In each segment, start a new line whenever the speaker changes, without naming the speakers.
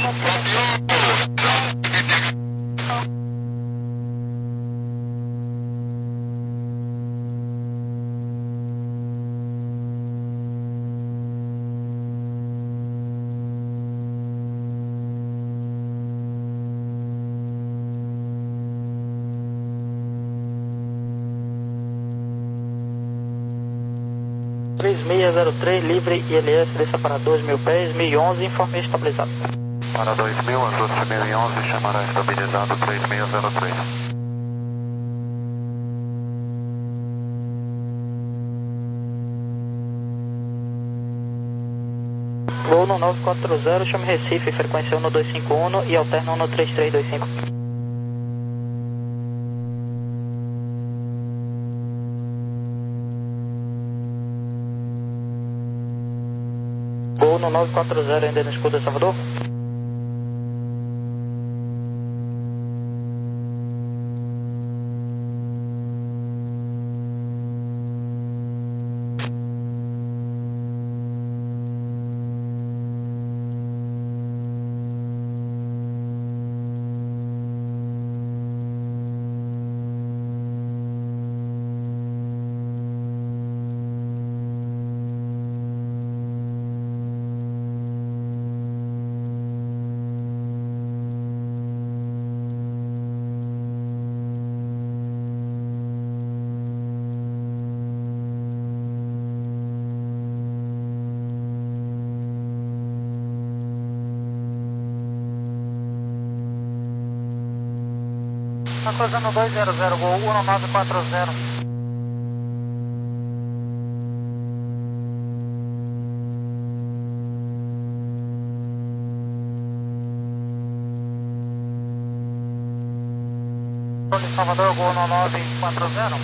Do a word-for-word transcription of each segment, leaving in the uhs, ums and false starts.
três seis zero três, livre I L S, desça para dois mil pés, mil e onze, informe estabilizado.
Para dois mil, ajuste mil e onze, chamará estabilizado três seis zero três.
Voo no nove quatro zero, chame Recife, frequência um dois cinco um e alterna um três três dois cinco. Voo no nove quatro zero, ainda no escudo de Salvador. Está cruzando dois zero zero, voo um nove quatro zero. Salvador, voo um nove quatro zero.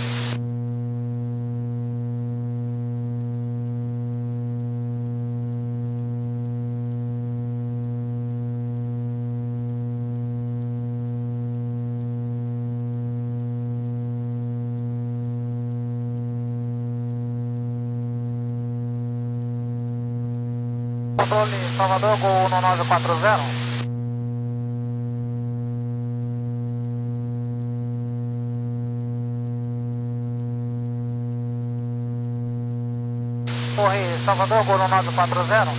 Controle Salvador, Gol um nove quatro zero. Torre Salvador, Gol um nove quatro zero.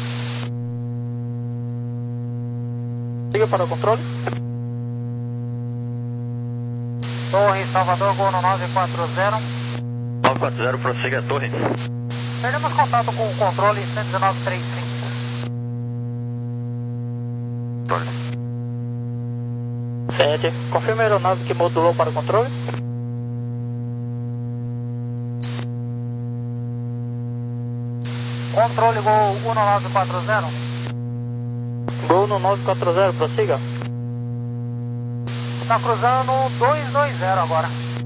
Siga para o controle. Torre Salvador, Gol um nove quatro zero.
nove quatro zero, prossiga a torre.
Perdemos contato com o controle cento e dezenove trinta e cinco. sete. Confirma a aeronave que modulou para o controle. Controle Gol um nove quatro zero. Gol no nove quatro zero, prossiga. Está cruzando dois dois zero agora.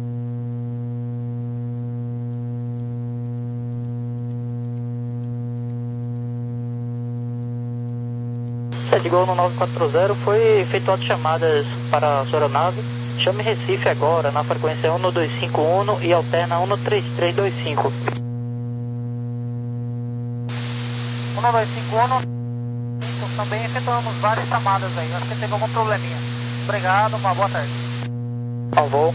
sete Gol no nove quatro zero, foi efetuado chamadas para a sua aeronave. Chame Recife agora na frequência um dois cinco um e alterna um três três dois cinco. um dois cinco um, também efetuamos várias chamadas aí, acho que teve algum probleminha. Obrigado, uma boa tarde. Bom voo.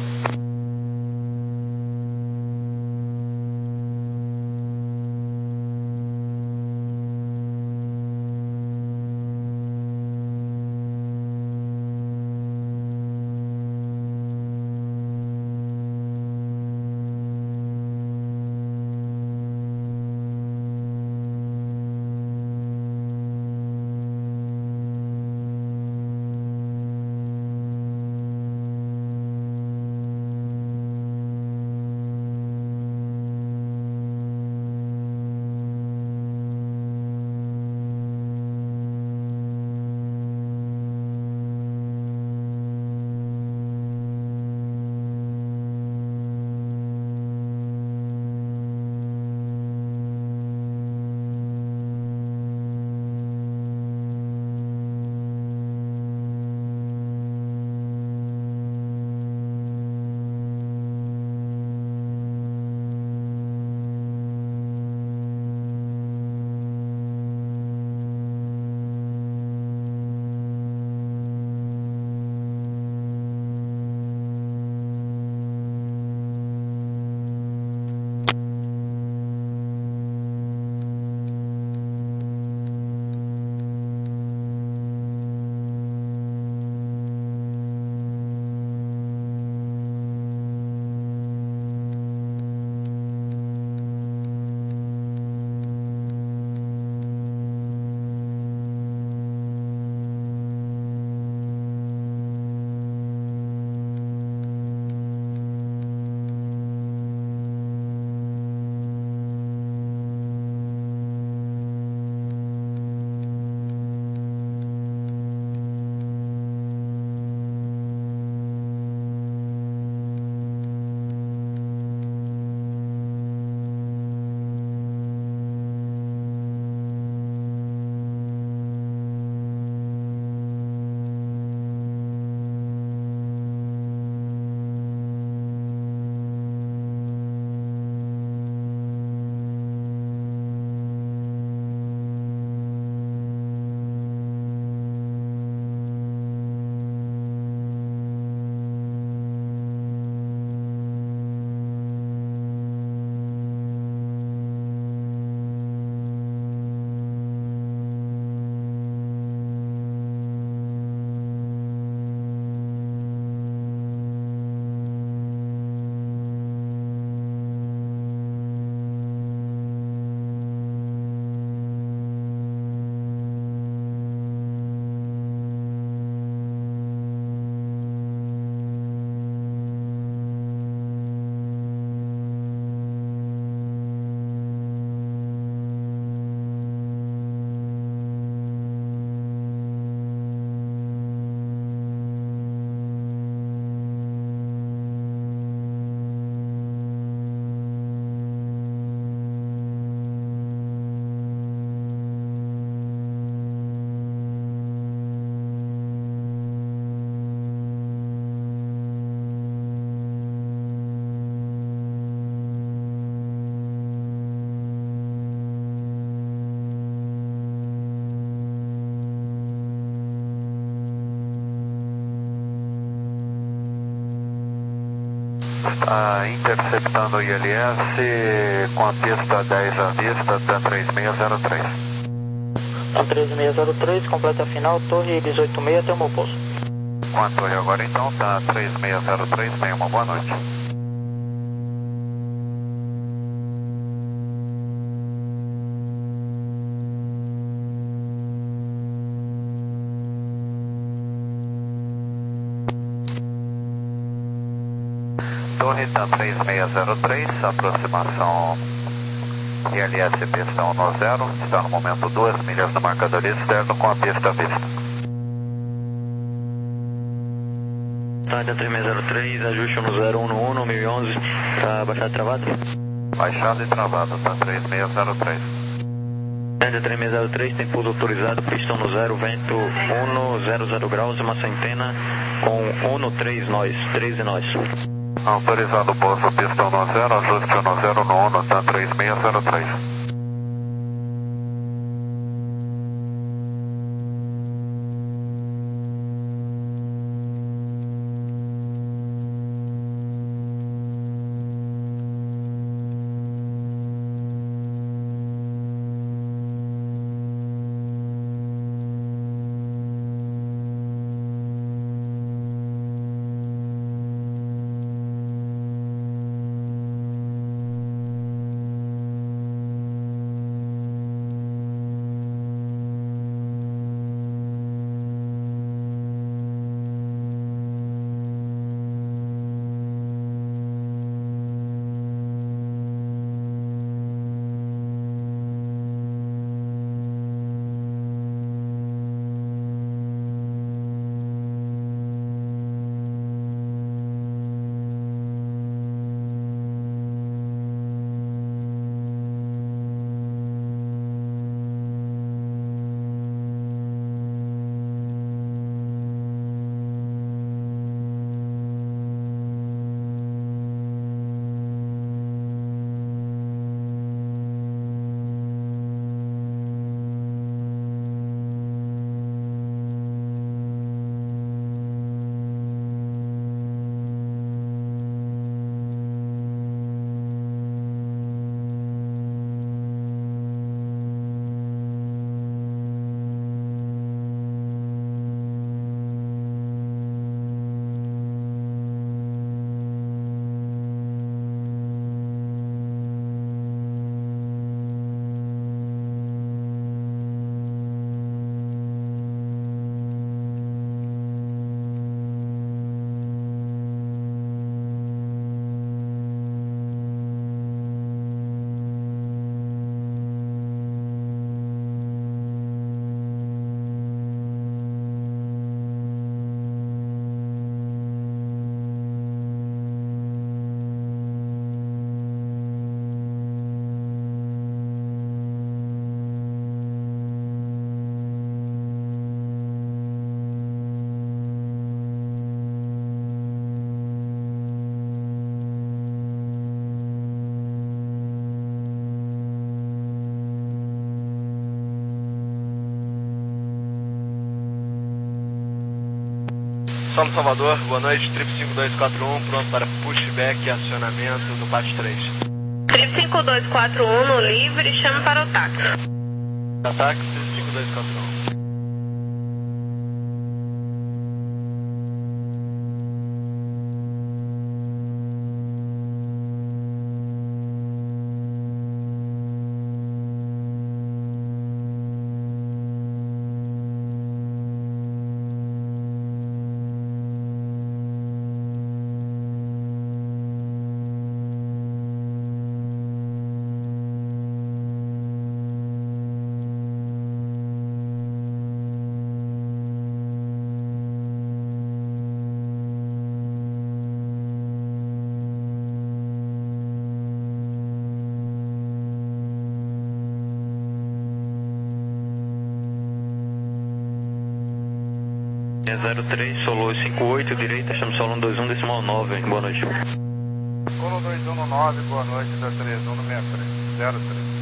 Está interceptando o I L S com a pista dez à vista, da três seis zero três.
Então três seis zero três, completa final, torre dezoito seis até o meu posto.
Com a torre agora então, tá três seis zero três, tenha uma boa noite. Torre tá três seis zero três, aproximação I L S pista um zero, está no momento duas milhas do marcador externo com a pista à vista.
Tádia três seis zero três, ajuste um zero um um, mil e onze, tá baixado e travado?
Baixado e travado, tá três seis zero três.
Tádia três seis zero três, tem pouso autorizado, pista um zero, vento um zero zero graus, uma centena com um três nós, treze nós.
Autorizado o pouso, pista um zero, ajuste um zero no um, tá três seis zero três.
Solo Salvador, boa noite, trip cinco dois quatro um, pronto para pushback e acionamento do P A T três.
Trip cinco dois quatro um no livre, chame para o táxi.
Táxi cinco dois quatro um.
zero três, solo cinco oito, direita, chama solo um dois um, decimal nove, boa noite.
Solo dois um nove, boa noite, da três um seis três, zero três.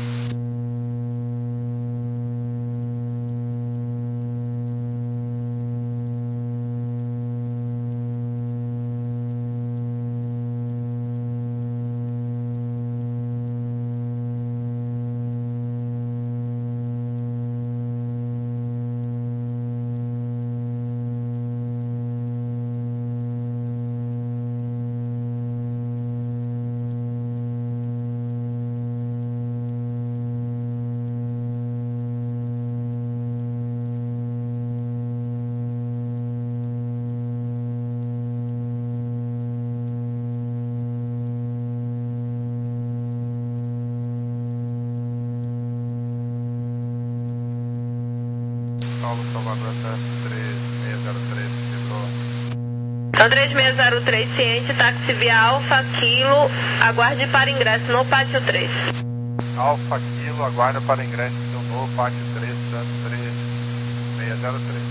Salvador três seis zero três,
Então três seis zero três ciente, táxi via Alfa Kilo, aguarde para ingresso no pátio três.
Alfa Kilo, aguarda para ingresso no pátio três, Santos três seis zero três.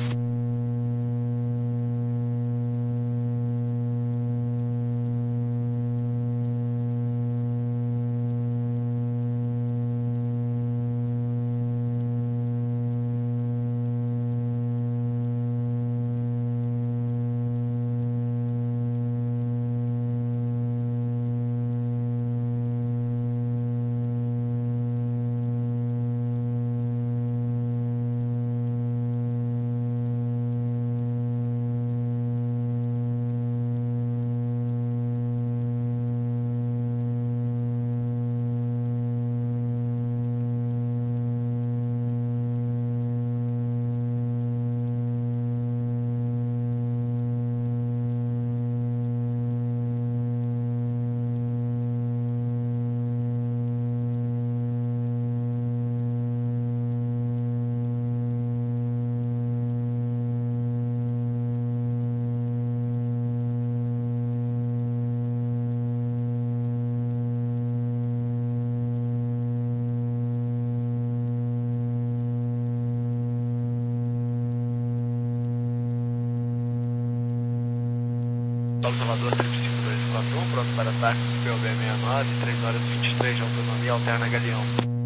Salvador três cinco dois quatro um, pronto para ataque P O B sessenta e nove, três horas e vinte e três de autonomia, alterna Galeão.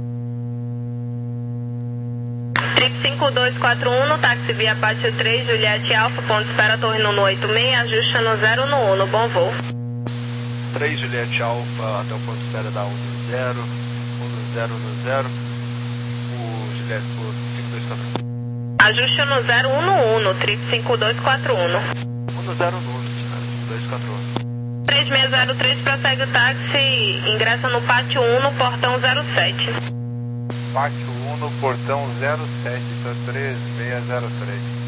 Trip cinco dois quatro um, no táxi via pátio três, Juliette Alfa, ponto espera Torre no oito seis, ajusta no zero no Uno, bom voo.
três Juliette Alfa até o ponto espera da um no zero, um no zero no zero, o Juliette por cinco dois quatro um.
Ajusta no zero um no Uno, Trip cinco dois quatro um.
um no zero no Uno, cinco dois quatro um.
três seis zero três, prossegue o táxi, ingressa no pátio um no portão zero sete.
Pátio um no portão zero sete, três seis zero três.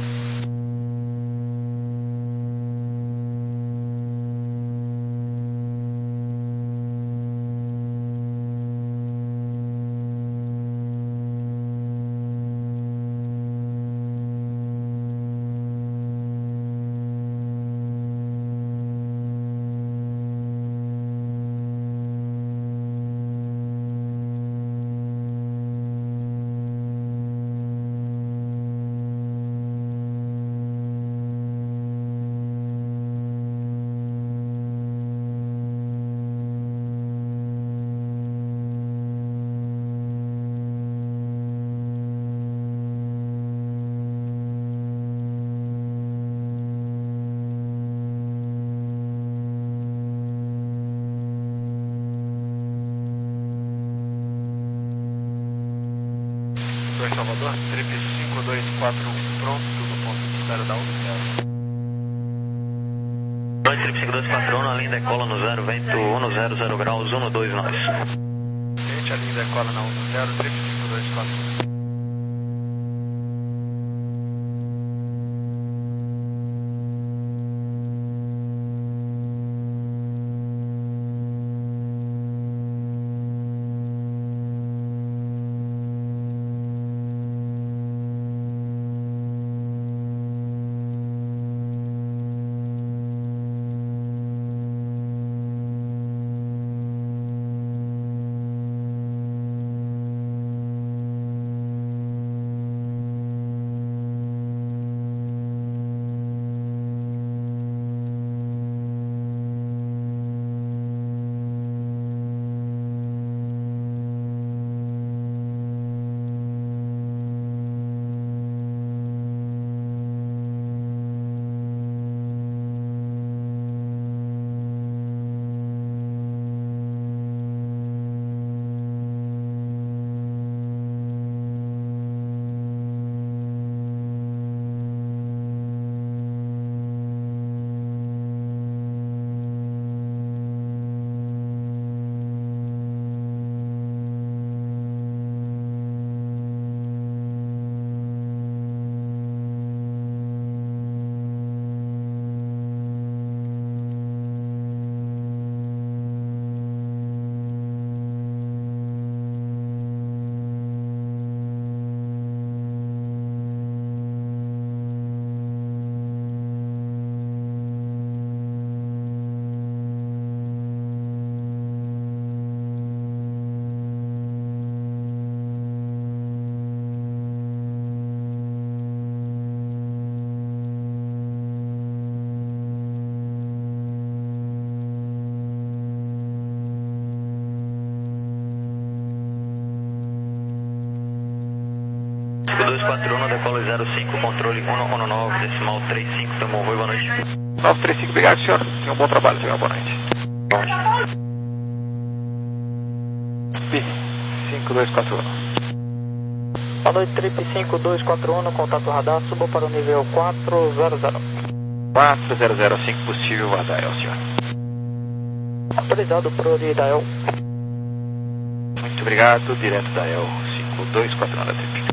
Salvador, trip cinco dois quatro um, pronto, no ponto de espera da um zero.
dois trip cinco dois quatro um, a linha decola no zero, vento um zero zero graus, um dois nós.
Gente, a linha decola na um zero, trip cinco dois quatro um.
dois quatro um, decolo zero cinco, controle um um nove, decimal trinta e cinco, tomou ruim, boa noite.
nove três cinco, obrigado, senhor. Tenha um bom trabalho, tenha uma boa noite. cinco dois quatro um.
Boa noite, Trip cinco dois quatro um, contato radar, suba para o nível quatro zero zero.
quatro zero zero cinco, possível a Dael, senhor.
Autorizado para o Dael.
Muito obrigado, direto da El cinco dois quatro um da Trip.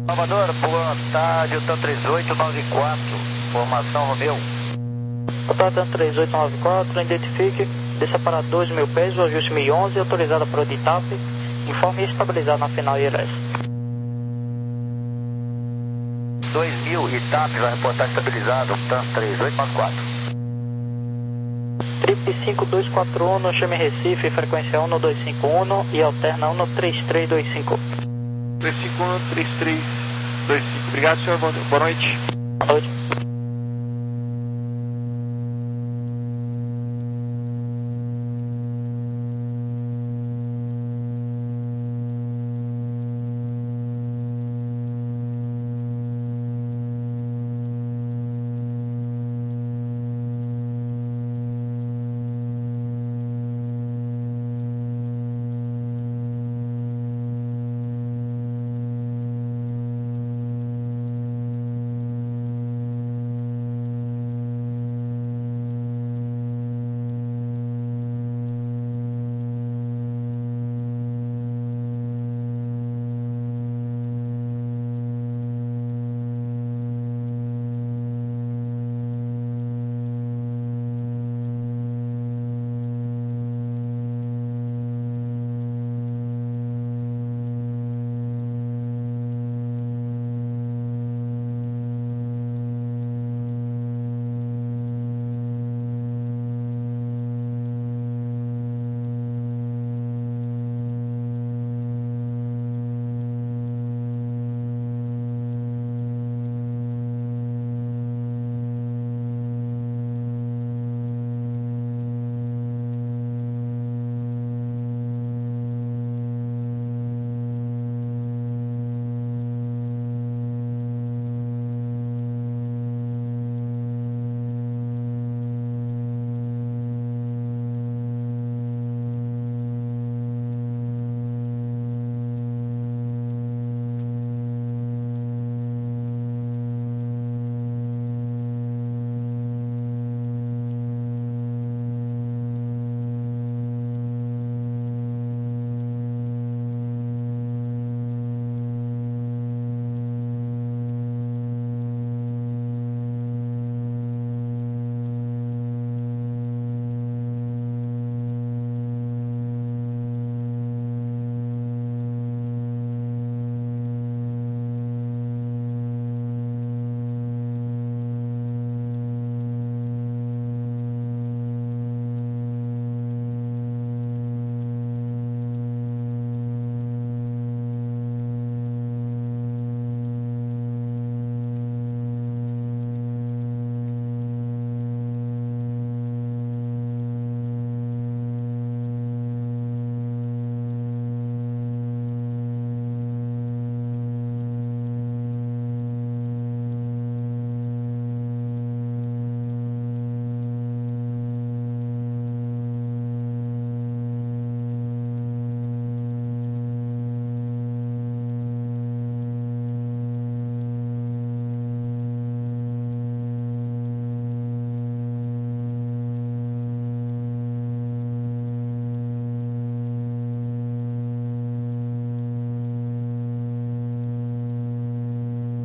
Salvador, boa tarde, Otan três oito nove quatro, formação Romeu.
Boa tarde, Otan três oito nove quatro, identifique, desça para dois mil pés, o ajuste mil e onze, autorizada para o D I T A F, informe estabilizado na final I L S.
dois mil, I T A F, vai reportar estabilizado, Otan três oito nove quatro.
Trip cinco dois quatro um, chame Recife, frequência um dois cinco um e alterna um três três dois cinco.
três cinco um, três três dois cinco. Obrigado, senhor. Boa noite.
Boa noite.